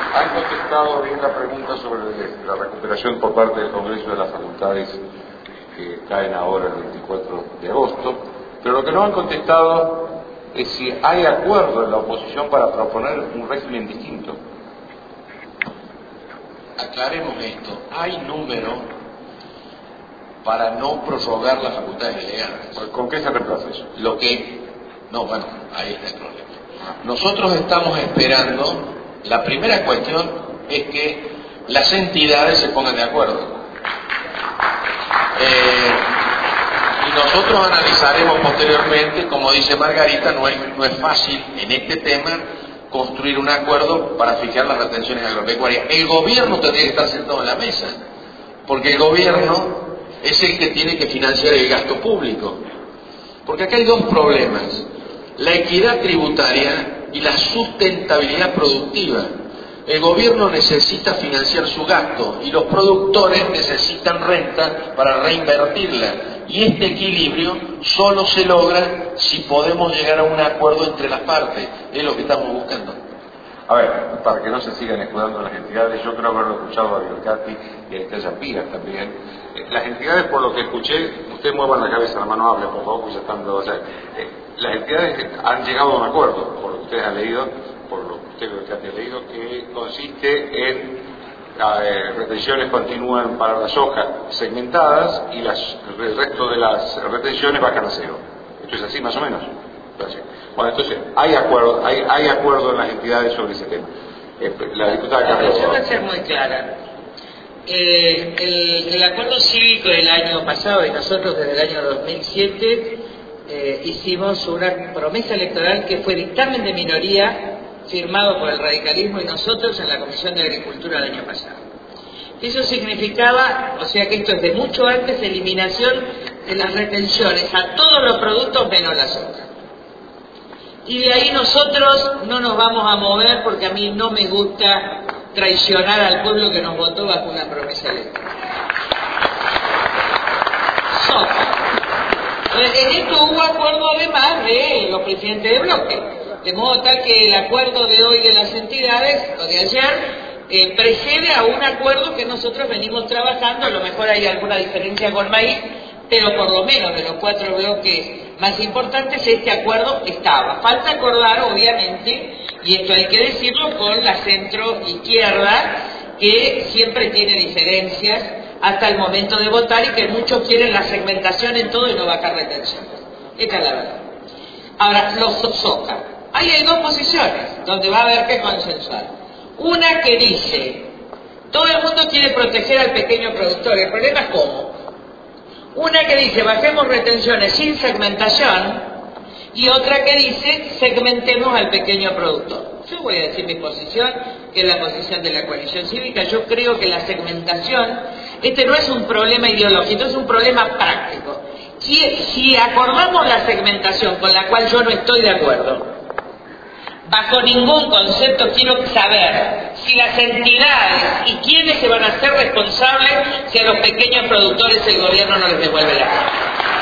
Han contestado bien la pregunta sobre la recuperación por parte del Congreso de las Facultades que caen ahora el 24 de agosto, pero lo que no han contestado es si hay acuerdo en la oposición para proponer un régimen distinto. Aclaremos esto, hay número para no prorrogar las facultades delegadas. ¿Con qué se reemplaza eso? Ahí está el problema. Nosotros estamos esperando, la primera cuestión es que las entidades se pongan de acuerdo. Y nosotros analizaremos posteriormente, como dice Margarita, no es fácil en este tema construir un acuerdo para fijar las retenciones agropecuarias. El gobierno tendría que estar sentado en la mesa, porque el gobierno es el que tiene que financiar el gasto público. Porque acá hay dos problemas: la equidad tributaria y la sustentabilidad productiva. El gobierno necesita financiar su gasto y los productores necesitan renta para reinvertirla. Y este equilibrio solo se logra si podemos llegar a un acuerdo entre las partes. Es lo que estamos buscando. A ver, para que no se sigan escudando las entidades, yo creo haberlo escuchado a Biolcati y a Estella Pías también. Las entidades, por lo que escuché, ustedes muevan la cabeza, la mano hable, por favor, pues ya están todos. Las entidades han llegado a un acuerdo, por lo que ustedes han leído, por lo que usted Biolcati ha leído, que consiste en retenciones continúan para las hojas segmentadas y el resto de las retenciones bajan a cero. ¿Esto es así más o menos? Gracias. Bueno, entonces, hay acuerdo en las entidades sobre ese tema. La diputada Carlos. Yo voy a ser muy clara. El acuerdo cívico del año pasado, y nosotros desde el año 2007 hicimos una promesa electoral que fue dictamen de minoría firmado por el radicalismo y nosotros en la Comisión de Agricultura el año pasado. Eso significaba, o sea que esto es de mucho antes, eliminación de las retenciones a todos los productos menos la soja. Y de ahí nosotros no nos vamos a mover porque a mí no me gusta traicionar al pueblo que nos votó bajo una promesa electoral. Soja. En esto hubo acuerdo además de los presidentes de bloque. De modo tal que el acuerdo de hoy de las entidades, o de ayer, precede a un acuerdo que nosotros venimos trabajando. A lo mejor hay alguna diferencia con maíz, pero por lo menos de los 4 bloques más importantes este acuerdo estaba. Falta acordar, obviamente, y esto hay que decirlo, con la centro izquierda, que siempre tiene diferencias hasta el momento de votar y que muchos quieren la segmentación en todo y no bajar retenciones. Esta es la verdad. Ahora, los soja. Ahí hay dos posiciones donde va a haber que consensuar. Una que dice, todo el mundo quiere proteger al pequeño productor, el problema es cómo. Una que dice, bajemos retenciones sin segmentación, y otra que dice, segmentemos al pequeño productor. Yo voy a decir mi posición, que es la posición de la coalición cívica. Yo creo que la segmentación, este no es un problema ideológico, es un problema práctico. Si acordamos la segmentación, con la cual yo no estoy de acuerdo, bajo ningún concepto quiero saber si las entidades y quiénes se van a hacer responsables si a los pequeños productores el gobierno no les devuelve la plata.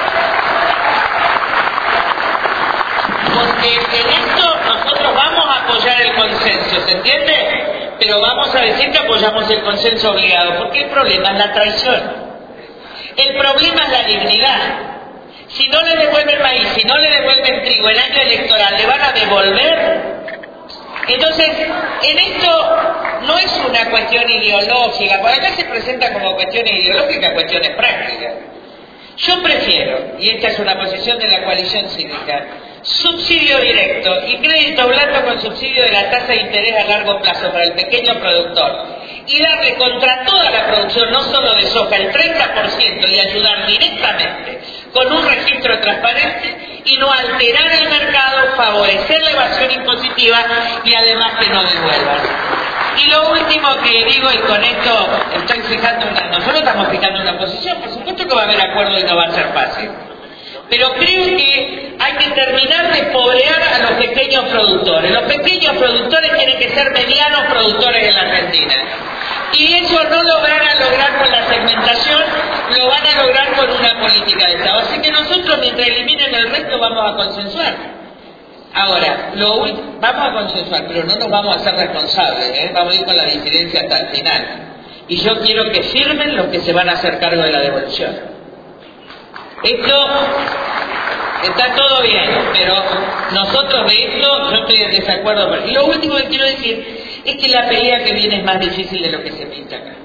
Porque en esto nosotros vamos a apoyar el consenso, ¿se entiende? Pero vamos a decir que apoyamos el consenso obligado, porque el problema es la traición. El problema es la dignidad. Si no le devuelven maíz, si no le devuelven trigo, el año electoral le van a devolver. Entonces, en esto no es una cuestión ideológica, por acá se presenta como cuestiones ideológicas, cuestiones prácticas. Yo prefiero, y esta es una posición de la coalición cívica, subsidio directo y crédito blando con subsidio de la tasa de interés a largo plazo para el pequeño productor y darle contra toda la producción, no solo de soja, el 30% y ayudar directamente con un registro transparente y no alterar el mercado, favorecer la evasión impositiva y además que no devuelvan. Y lo último que digo, y con esto estoy nosotros estamos fijando una posición, por supuesto que va a haber acuerdo y no va a ser fácil. Pero creo que hay que terminar de pobrear a los pequeños productores. Los pequeños productores tienen que ser medianos productores en la Argentina. Y eso no lo van a lograr con la segmentación, lo van a lograr con una política de Estado. Así que nosotros, mientras eliminen el resto, vamos a consensuar. Ahora, vamos a consensuar, pero no nos vamos a hacer responsables, ¿eh? Vamos a ir con la disidencia hasta el final. Y yo quiero que firmen los que se van a hacer cargo de la devolución. Esto está todo bien, pero nosotros de esto yo estoy en desacuerdo. Y lo último que quiero decir es que la pelea que viene es más difícil de lo que se pinta acá.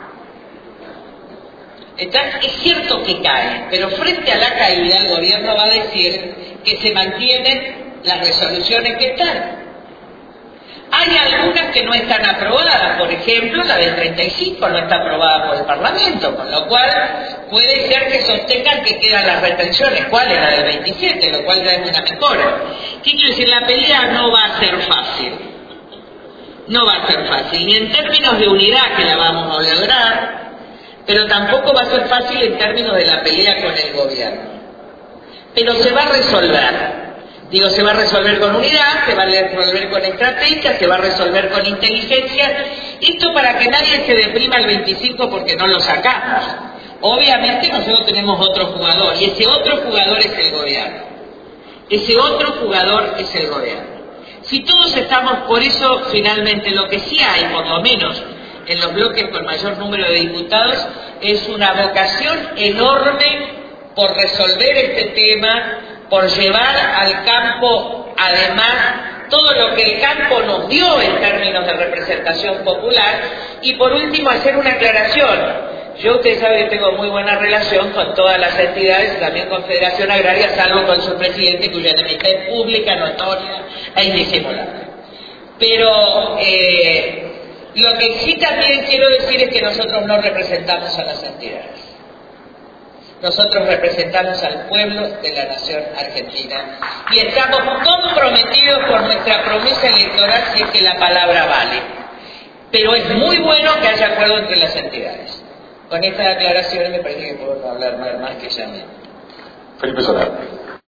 Es cierto que cae, pero frente a la caída el gobierno va a decir que se mantienen las resoluciones que están. Hay algunas que no están aprobadas, por ejemplo, la del 35 no está aprobada por el Parlamento, con lo cual puede ser que sostengan que quedan las retenciones. ¿Cuál es la del 27? Lo cual ya es una mejora. ¿Qué quiero decir? La pelea no va a ser fácil. No va a ser fácil, ni en términos de unidad que la vamos a lograr, pero tampoco va a ser fácil en términos de la pelea con el gobierno. Pero se va a resolver. Digo, se va a resolver con unidad, se va a resolver con estrategia, se va a resolver con inteligencia. Esto para que nadie se deprima el 25 porque no lo sacamos. Obviamente nosotros tenemos otro jugador, y ese otro jugador es el gobierno. Ese otro jugador es el gobierno. Si todos estamos, por eso finalmente lo que sí hay, por lo menos en los bloques con mayor número de diputados, es una vocación enorme por resolver este tema, por llevar al campo, además, todo lo que el campo nos dio en términos de representación popular, y por último hacer una aclaración. Yo, ustedes saben que tengo muy buena relación con todas las entidades, también con Federación Agraria, salvo con su presidente, cuya enemistad es pública, notoria e indisimulable. Pero lo que sí también quiero decir es que nosotros no representamos a las entidades. Nosotros representamos al pueblo de la nación argentina y estamos comprometidos por nuestra promesa electoral si es que la palabra vale. Pero es muy bueno que haya acuerdo entre las entidades. Con estas aclaraciones me parece que puedo hablar más que ya. Felipe Solá.